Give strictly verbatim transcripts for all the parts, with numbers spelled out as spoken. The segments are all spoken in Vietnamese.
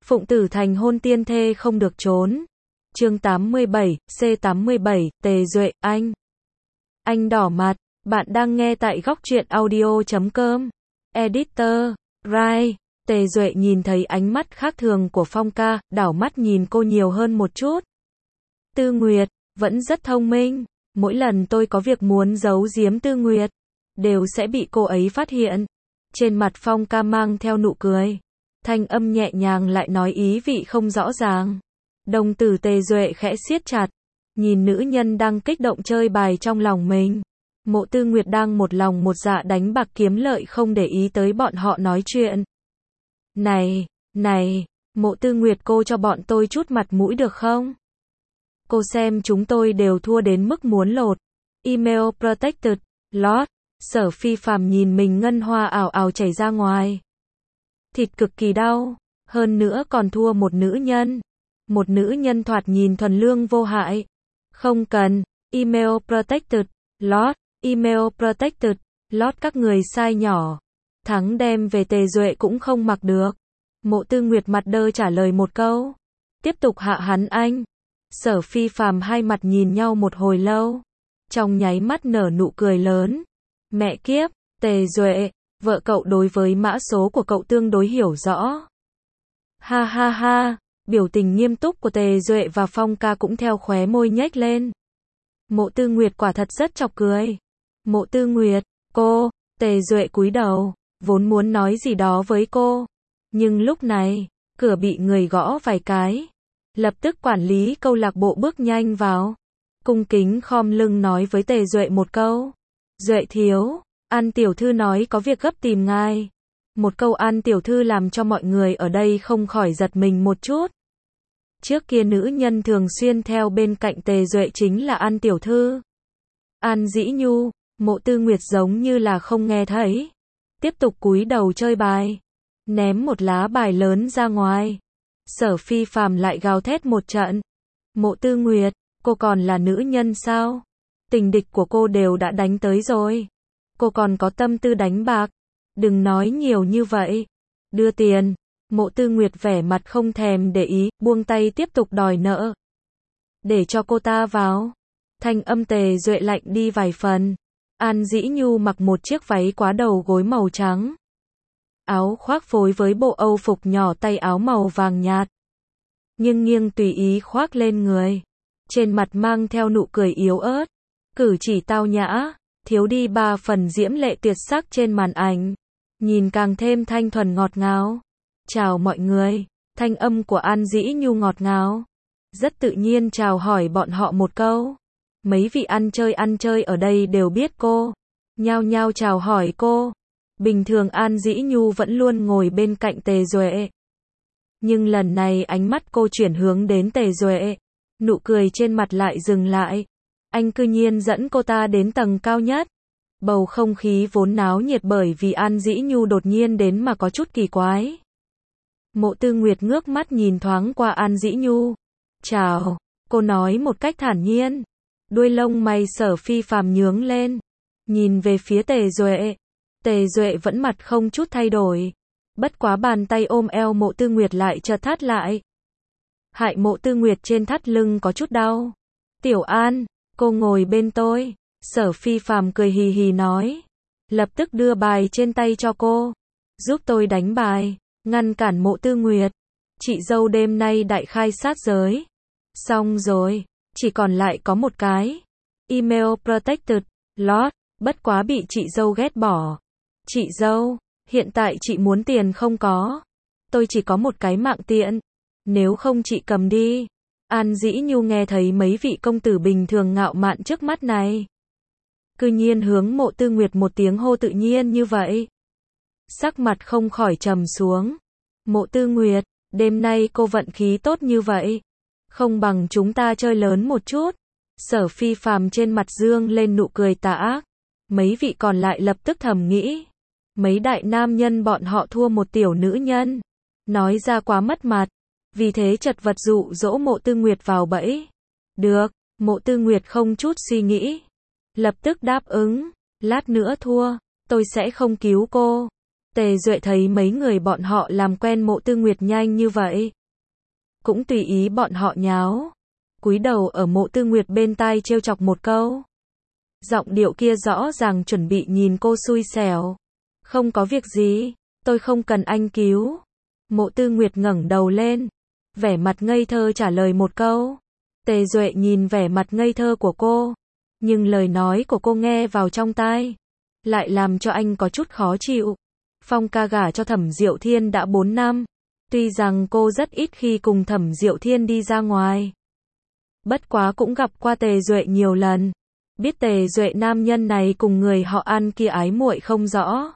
Phụng Tử thành hôn tiên thê không được trốn. Chương tám mươi bảy, C tám mươi bảy, Tề Duệ, anh. Anh đỏ mặt, bạn đang nghe tại góc truyện audio chấm com. Editor, Rai, Tề Duệ nhìn thấy ánh mắt khác thường của Phong ca, đảo mắt nhìn cô nhiều hơn một chút. Tư Nguyệt, vẫn rất thông minh. Mỗi lần tôi có việc muốn giấu giếm Tư Nguyệt, đều sẽ bị cô ấy phát hiện. Trên mặt Phong ca mang theo nụ cười. Thanh âm nhẹ nhàng lại nói ý vị không rõ ràng. Đồng tử Tề Duệ khẽ siết chặt. Nhìn nữ nhân đang kích động chơi bài trong lòng mình. Mộ Tư Nguyệt đang một lòng một dạ đánh bạc kiếm lợi không để ý tới bọn họ nói chuyện. Này, này, Mộ Tư Nguyệt cô cho bọn tôi chút mặt mũi được không? Cô xem chúng tôi đều thua đến mức muốn lột. Email protected, lot. Sở Phi Phàm nhìn mình ngân hoa ảo ảo chảy ra ngoài. Thịt cực kỳ đau, hơn nữa còn thua một nữ nhân. Một nữ nhân thoạt nhìn thuần lương vô hại. Không cần, email protected, lot, email protected, lot các người sai nhỏ. Thắng đem về Tề Duệ cũng không mặc được. Mộ Tư Nguyệt mặt đơ trả lời một câu. Tiếp tục hạ hắn anh. Sở Phi Phàm hai mặt nhìn nhau một hồi lâu. Trong nháy mắt nở nụ cười lớn. Mẹ kiếp, Tề Duệ, vợ cậu đối với mã số của cậu tương đối hiểu rõ. Ha ha ha, biểu tình nghiêm túc của Tề Duệ và Phong ca cũng theo khóe môi nhếch lên. Mộ Tư Nguyệt quả thật rất chọc cười. Mộ Tư Nguyệt, cô, Tề Duệ cúi đầu, vốn muốn nói gì đó với cô. Nhưng lúc này, cửa bị người gõ vài cái. Lập tức quản lý câu lạc bộ bước nhanh vào. Cung kính khom lưng nói với Tề Duệ một câu. Duệ thiếu, An tiểu thư nói có việc gấp tìm ngài. Một câu An tiểu thư làm cho mọi người ở đây không khỏi giật mình một chút. Trước kia nữ nhân thường xuyên theo bên cạnh Tề Duệ chính là An tiểu thư. An Dĩ Nhu, Mộ Tư Nguyệt giống như là không nghe thấy. Tiếp tục cúi đầu chơi bài. Ném một lá bài lớn ra ngoài. Sở Phi Phàm lại gào thét một trận. Mộ Tư Nguyệt, cô còn là nữ nhân sao? Tình địch của cô đều đã đánh tới rồi. Cô còn có tâm tư đánh bạc. Đừng nói nhiều như vậy. Đưa tiền. Mộ Tư Nguyệt vẻ mặt không thèm để ý, buông tay tiếp tục đòi nợ. Để cho cô ta vào. Thanh âm Tề Duệ lạnh đi vài phần. An Dĩ Nhu mặc một chiếc váy quá đầu gối màu trắng. Áo khoác phối với bộ âu phục nhỏ tay áo màu vàng nhạt. Nghiêng nghiêng tùy ý khoác lên người. Trên mặt mang theo nụ cười yếu ớt. Cử chỉ tao nhã, thiếu đi ba phần diễm lệ tuyệt sắc trên màn ảnh. Nhìn càng thêm thanh thuần ngọt ngào. Chào mọi người, thanh âm của An Dĩ Nhu ngọt ngào. Rất tự nhiên chào hỏi bọn họ một câu. Mấy vị ăn chơi ăn chơi ở đây đều biết cô. Nhao nhao chào hỏi cô. Bình thường An Dĩ Nhu vẫn luôn ngồi bên cạnh Tề Duệ. Nhưng lần này ánh mắt cô chuyển hướng đến Tề Duệ. Nụ cười trên mặt lại dừng lại. Anh cư nhiên dẫn cô ta đến tầng cao nhất. Bầu không khí vốn náo nhiệt bởi vì An Dĩ Nhu đột nhiên đến mà có chút kỳ quái. Mộ Tư Nguyệt ngước mắt nhìn thoáng qua An Dĩ Nhu. Chào, cô nói một cách thản nhiên. Đuôi lông mày Sở Phi Phàm nhướng lên. Nhìn về phía Tề Duệ. Tề Duệ vẫn mặt không chút thay đổi. Bất quá bàn tay ôm eo Mộ Tư Nguyệt lại chợt thắt lại. Hại Mộ Tư Nguyệt trên thắt lưng có chút đau. Tiểu An, cô ngồi bên tôi. Sở Phi Phàm cười hì hì nói. Lập tức đưa bài trên tay cho cô. Giúp tôi đánh bài. Ngăn cản Mộ Tư Nguyệt. Chị dâu đêm nay đại khai sát giới. Xong rồi. Chỉ còn lại có một cái. Email protected. Lot. Bất quá bị chị dâu ghét bỏ. Chị dâu. Hiện tại chị muốn tiền không có. Tôi chỉ có một cái mạng tiện. Nếu không chị cầm đi. An Dĩ Nhu nghe thấy mấy vị công tử bình thường ngạo mạn trước mắt này. Cư nhiên hướng Mộ Tư Nguyệt một tiếng hô tự nhiên như vậy. Sắc mặt không khỏi trầm xuống. Mộ Tư Nguyệt, đêm nay cô vận khí tốt như vậy. Không bằng chúng ta chơi lớn một chút. Sở Phi Phàm trên mặt dương lên nụ cười tà ác. Mấy vị còn lại lập tức thầm nghĩ. Mấy đại nam nhân bọn họ thua một tiểu nữ nhân. Nói ra quá mất mặt. Vì thế chật vật dụ dỗ Mộ Tư Nguyệt vào bẫy. Được, Mộ Tư Nguyệt không chút suy nghĩ. Lập tức đáp ứng. Lát nữa thua, tôi sẽ không cứu cô. Tề Duệ thấy mấy người bọn họ làm quen Mộ Tư Nguyệt nhanh như vậy, cũng tùy ý bọn họ nháo, cúi đầu ở Mộ Tư Nguyệt bên tai trêu chọc một câu. Giọng điệu kia rõ ràng chuẩn bị nhìn cô xui xẻo. Không có việc gì, tôi không cần anh cứu. Mộ Tư Nguyệt ngẩng đầu lên, vẻ mặt ngây thơ trả lời một câu. Tề Duệ nhìn vẻ mặt ngây thơ của cô, nhưng lời nói của cô nghe vào trong tai, lại làm cho anh có chút khó chịu. Phong ca gả cho Thẩm Diệu Thiên đã bốn năm, tuy rằng cô rất ít khi cùng Thẩm Diệu Thiên đi ra ngoài, bất quá cũng gặp qua Tề Duệ nhiều lần, biết Tề Duệ nam nhân này cùng người họ An kia ái muội không rõ.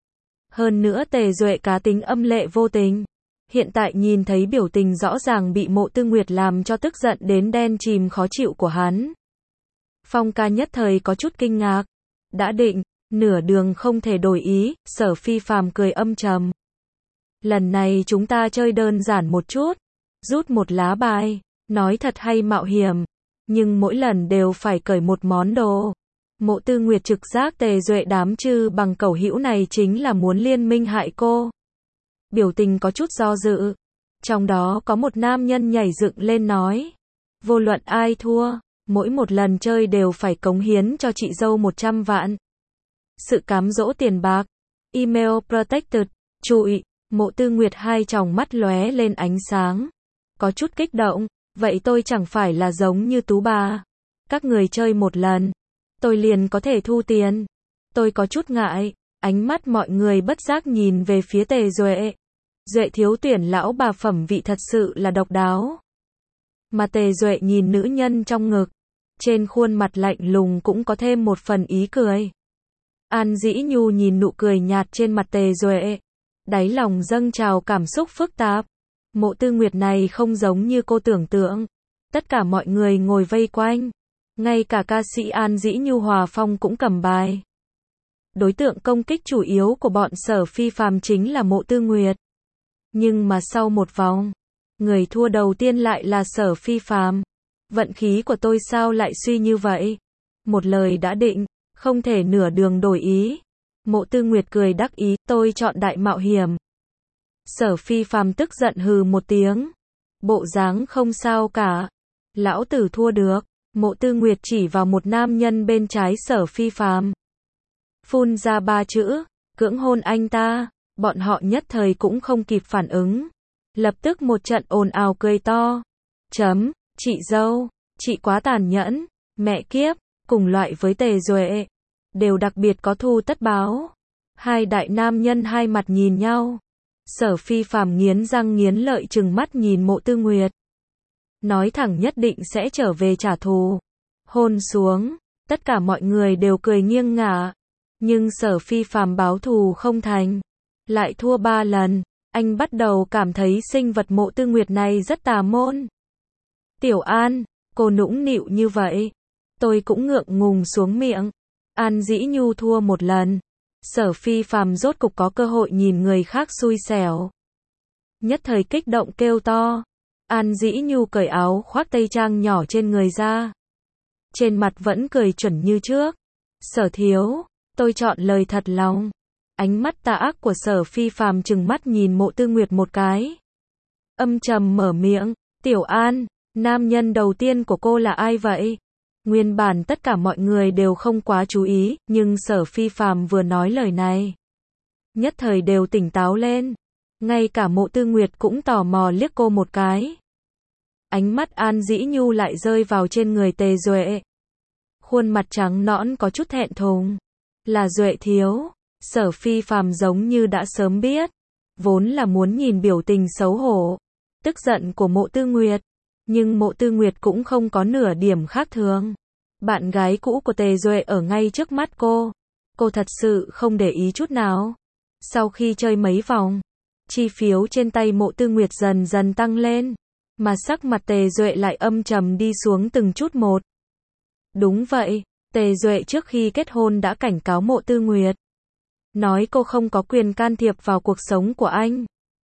Hơn nữa Tề Duệ cá tính âm lệ vô tình, hiện tại nhìn thấy biểu tình rõ ràng bị Mộ Tư Nguyệt làm cho tức giận đến đen chìm khó chịu của hắn. Phong ca nhất thời có chút kinh ngạc, đã định, nửa đường không thể đổi ý, Sở Phi Phàm cười âm trầm. Lần này chúng ta chơi đơn giản một chút, rút một lá bài, nói thật hay mạo hiểm, nhưng mỗi lần đều phải cởi một món đồ. Mộ Tư Nguyệt trực giác Tề Duệ đám chư bằng cẩu hữu này chính là muốn liên minh hại cô. Biểu tình có chút do dự. Trong đó có một nam nhân nhảy dựng lên nói, vô luận ai thua, mỗi một lần chơi đều phải cống hiến cho chị dâu một trăm vạn. Sự cám dỗ tiền bạc. Email protected. Trụi. Mộ Tư Nguyệt hai tròng mắt lóe lên ánh sáng, có chút kích động. Vậy tôi chẳng phải là giống như Tú bà, các người chơi một lần, tôi liền có thể thu tiền. Tôi có chút ngại. Ánh mắt mọi người bất giác nhìn về phía Tề Duệ. Duệ thiếu tuyển lão bà phẩm vị thật sự là độc đáo. Mà Tề Duệ nhìn nữ nhân trong ngực, trên khuôn mặt lạnh lùng cũng có thêm một phần ý cười. An Dĩ Nhu nhìn nụ cười nhạt trên mặt Tề Duệ, đáy lòng dâng trào cảm xúc phức tạp. Mộ Tư Nguyệt này không giống như cô tưởng tượng. Tất cả mọi người ngồi vây quanh, ngay cả ca sĩ An Dĩ Nhu Hòa Phong cũng cầm bài. Đối tượng công kích chủ yếu của bọn Sở Phi Phàm chính là Mộ Tư Nguyệt. Nhưng mà sau một vòng, người thua đầu tiên lại là Sở Phi Phàm. Vận khí của tôi sao lại suy như vậy? Một lời đã định, không thể nửa đường đổi ý. Mộ Tư Nguyệt cười đắc ý, tôi chọn đại mạo hiểm. Sở Phi Phàm tức giận hừ một tiếng. Bộ dáng không sao cả. Lão tử thua được. Mộ Tư Nguyệt chỉ vào một nam nhân bên trái Sở Phi Phàm, phun ra ba chữ, cưỡng hôn anh ta. Bọn họ nhất thời cũng không kịp phản ứng, lập tức một trận ồn ào cười to. Chấm, chị dâu, chị quá tàn nhẫn, mẹ kiếp, cùng loại với Tề Duệ, đều đặc biệt có thù tất báo. Hai đại nam nhân hai mặt nhìn nhau. Sở Phi Phàm nghiến răng nghiến lợi trừng mắt nhìn Mộ Tư Nguyệt, nói thẳng nhất định sẽ trở về trả thù. Hôn xuống, tất cả mọi người đều cười nghiêng ngả. Nhưng Sở Phi Phàm báo thù không thành, lại thua ba lần, anh bắt đầu cảm thấy sinh vật Mộ Tư Nguyệt này rất tà môn. Tiểu An, cô nũng nịu như vậy, tôi cũng ngượng ngùng xuống miệng. An Dĩ Nhu thua một lần, Sở Phi Phàm rốt cục có cơ hội nhìn người khác xui xẻo. Nhất thời kích động kêu to. An Dĩ Nhu cởi áo khoác tây trang nhỏ trên người ra, trên mặt vẫn cười chuẩn như trước. Sở thiếu, tôi chọn lời thật lòng. Ánh mắt tà ác của Sở Phi Phàm trừng mắt nhìn Mộ Tư Nguyệt một cái, âm trầm mở miệng, Tiểu An, nam nhân đầu tiên của cô là ai vậy? Nguyên bản tất cả mọi người đều không quá chú ý, nhưng Sở Phi Phàm vừa nói lời này, nhất thời đều tỉnh táo lên. Ngay cả Mộ Tư Nguyệt cũng tò mò liếc cô một cái. Ánh mắt An Dĩ Nhu lại rơi vào trên người Tề Duệ. Khuôn mặt trắng nõn có chút thẹn thùng. Là Duệ thiếu. Sở Phi Phàm giống như đã sớm biết, vốn là muốn nhìn biểu tình xấu hổ, tức giận của Mộ Tư Nguyệt, nhưng Mộ Tư Nguyệt cũng không có nửa điểm khác thường. Bạn gái cũ của Tề Duệ ở ngay trước mắt cô, cô thật sự không để ý chút nào. Sau khi chơi mấy vòng, chi phiếu trên tay Mộ Tư Nguyệt dần dần tăng lên, mà sắc mặt Tề Duệ lại âm trầm đi xuống từng chút một. Đúng vậy, Tề Duệ trước khi kết hôn đã cảnh cáo Mộ Tư Nguyệt, nói cô không có quyền can thiệp vào cuộc sống của anh.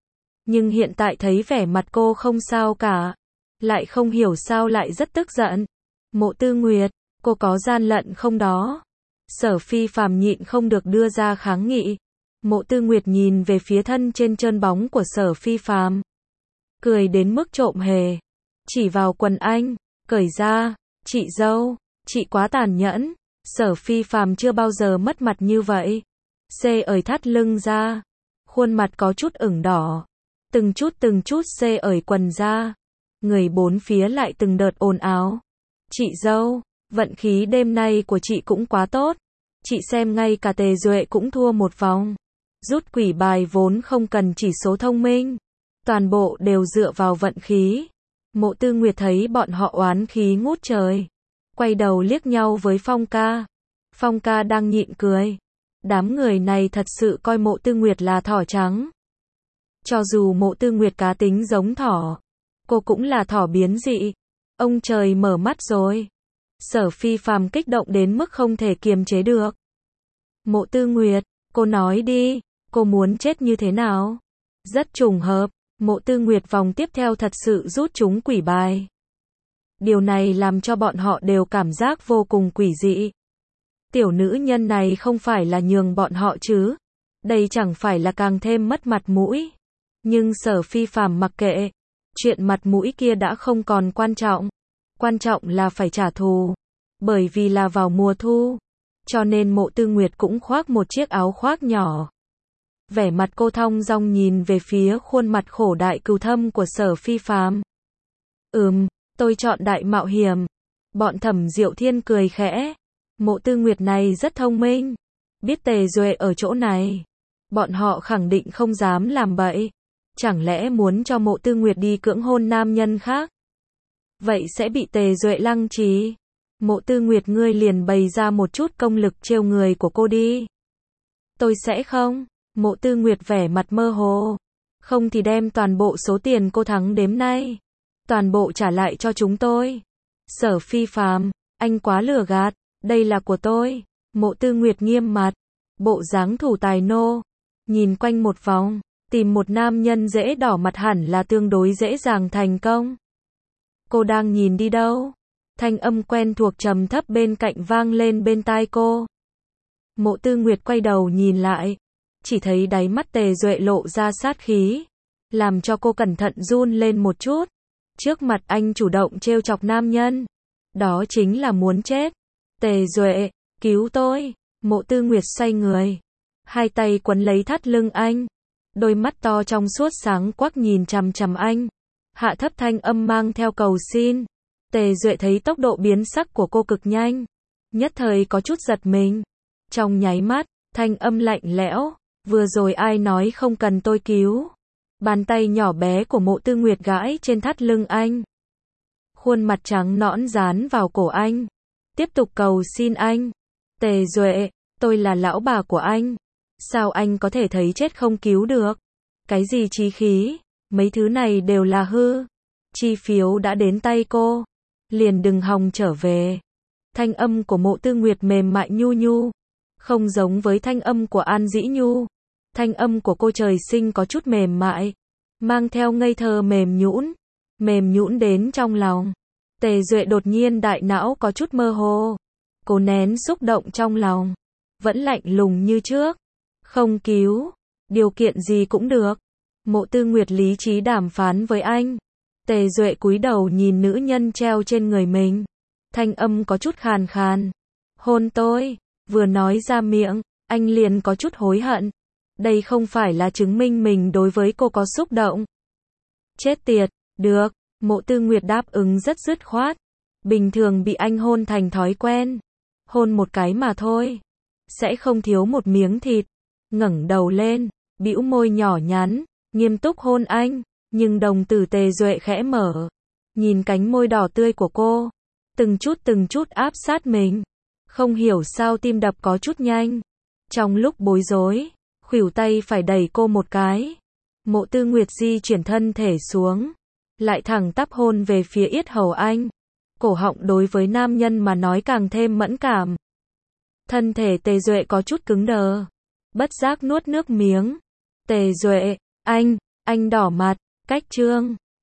Nhưng hiện tại thấy vẻ mặt cô không sao cả, lại không hiểu sao lại rất tức giận. Mộ Tư Nguyệt, cô có gian lận không đó? Sở Phi Phàm nhịn không được đưa ra kháng nghị. Mộ Tư Nguyệt nhìn về phía thân trên trơn bóng của Sở Phi Phàm, cười đến mức trộm hề, chỉ vào quần anh, cởi ra, chị dâu, chị quá tàn nhẫn, Sở Phi Phàm chưa bao giờ mất mặt như vậy. Xê ởi thắt lưng ra, khuôn mặt có chút ửng đỏ, từng chút từng chút xê ởi quần ra, người bốn phía lại từng đợt ồn ào. Chị dâu, vận khí đêm nay của chị cũng quá tốt, chị xem ngay cả Tề Duệ cũng thua một vòng. Rút quỷ bài vốn không cần chỉ số thông minh, toàn bộ đều dựa vào vận khí. Mộ Tư Nguyệt thấy bọn họ oán khí ngút trời, quay đầu liếc nhau với Phong ca. Phong ca đang nhịn cười. Đám người này thật sự coi Mộ Tư Nguyệt là thỏ trắng. Cho dù Mộ Tư Nguyệt cá tính giống thỏ, cô cũng là thỏ biến dị. Ông trời mở mắt rồi. Sở Phi Phàm kích động đến mức không thể kiềm chế được. Mộ Tư Nguyệt, cô nói đi, cô muốn chết như thế nào? Rất trùng hợp, Mộ Tư Nguyệt vòng tiếp theo thật sự rút chúng quỷ bài. Điều này làm cho bọn họ đều cảm giác vô cùng quỷ dị. Tiểu nữ nhân này không phải là nhường bọn họ chứ? Đây chẳng phải là càng thêm mất mặt mũi. Nhưng Sở Phi Phàm mặc kệ. Chuyện mặt mũi kia đã không còn quan trọng. Quan trọng là phải trả thù. Bởi vì là vào mùa thu, cho nên Mộ Tư Nguyệt cũng khoác một chiếc áo khoác nhỏ. Vẻ mặt cô thong dong nhìn về phía khuôn mặt khổ đại cừu thâm của Sở Phi Phàm. Ừm, tôi chọn đại mạo hiểm. Bọn Thẩm Diệu Thiên cười khẽ. Mộ Tư Nguyệt này rất thông minh. Biết Tề Duệ ở chỗ này, bọn họ khẳng định không dám làm bậy. Chẳng lẽ muốn cho Mộ Tư Nguyệt đi cưỡng hôn nam nhân khác? Vậy sẽ bị Tề Duệ lăng trì. Mộ Tư Nguyệt ngươi liền bày ra một chút công lực trêu người của cô đi. Tôi sẽ không. Mộ Tư Nguyệt vẻ mặt mơ hồ. Không thì đem toàn bộ số tiền cô thắng đếm nay, toàn bộ trả lại cho chúng tôi. Sở Phi Phàm, anh quá lừa gạt, đây là của tôi. Mộ Tư Nguyệt nghiêm mặt, bộ dáng thủ tài nô, nhìn quanh một vòng, tìm một nam nhân dễ đỏ mặt hẳn là tương đối dễ dàng thành công. Cô đang nhìn đi đâu? Thanh âm quen thuộc trầm thấp bên cạnh vang lên bên tai cô. Mộ Tư Nguyệt quay đầu nhìn lại, chỉ thấy đáy mắt Tề Duệ lộ ra sát khí, làm cho cô cẩn thận run lên một chút. Trước mặt anh chủ động trêu chọc nam nhân, đó chính là muốn chết. Tề Duệ, cứu tôi. Mộ Tư Nguyệt xoay người, hai tay quấn lấy thắt lưng anh, đôi mắt to trong suốt sáng quắc nhìn chằm chằm anh, hạ thấp thanh âm mang theo cầu xin. Tề Duệ thấy tốc độ biến sắc của cô cực nhanh, nhất thời có chút giật mình. Trong nháy mắt, thanh âm lạnh lẽo, vừa rồi ai nói không cần tôi cứu? Bàn tay nhỏ bé của Mộ Tư Nguyệt gãi trên thắt lưng anh, khuôn mặt trắng nõn dán vào cổ anh, tiếp tục cầu xin anh. Tề Duệ, tôi là lão bà của anh, sao anh có thể thấy chết không cứu được? Cái gì chí khí, mấy thứ này đều là hư. Chi phiếu đã đến tay cô, liền đừng hòng trở về. Thanh âm của Mộ Tư Nguyệt mềm mại nhu nhu, không giống với thanh âm của An Dĩ Nhu. Thanh âm của cô trời sinh có chút mềm mại, mang theo ngây thơ mềm nhũn, mềm nhũn đến trong lòng. Tề Duệ đột nhiên đại não có chút mơ hồ, cô nén xúc động trong lòng, vẫn lạnh lùng như trước. Không cứu, điều kiện gì cũng được. Mộ Tư Nguyệt lý trí đàm phán với anh. Tề Duệ cúi đầu nhìn nữ nhân treo trên người mình, thanh âm có chút khàn khàn. Hôn tôi. Vừa nói ra miệng, anh liền có chút hối hận. Đây không phải là chứng minh mình đối với cô có xúc động. Chết tiệt, được. Mộ Tư Nguyệt đáp ứng rất dứt khoát. Bình thường bị anh hôn thành thói quen, hôn một cái mà thôi, sẽ không thiếu một miếng thịt. Ngẩng đầu lên, bĩu môi nhỏ nhắn, nghiêm túc hôn anh. Nhưng đồng tử Tề Duệ khẽ mở, nhìn cánh môi đỏ tươi của cô, từng chút từng chút áp sát mình. Không hiểu sao tim đập có chút nhanh. Trong lúc bối rối, khuỷu tay phải đẩy cô một cái. Mộ Tư Nguyệt di chuyển thân thể xuống, lại thẳng tắp hôn về phía yết hầu anh. Cổ họng đối với nam nhân mà nói càng thêm mẫn cảm. Thân thể Tề Duệ có chút cứng đờ, bất giác nuốt nước miếng. Tề Duệ, anh, anh đỏ mặt, cách chương.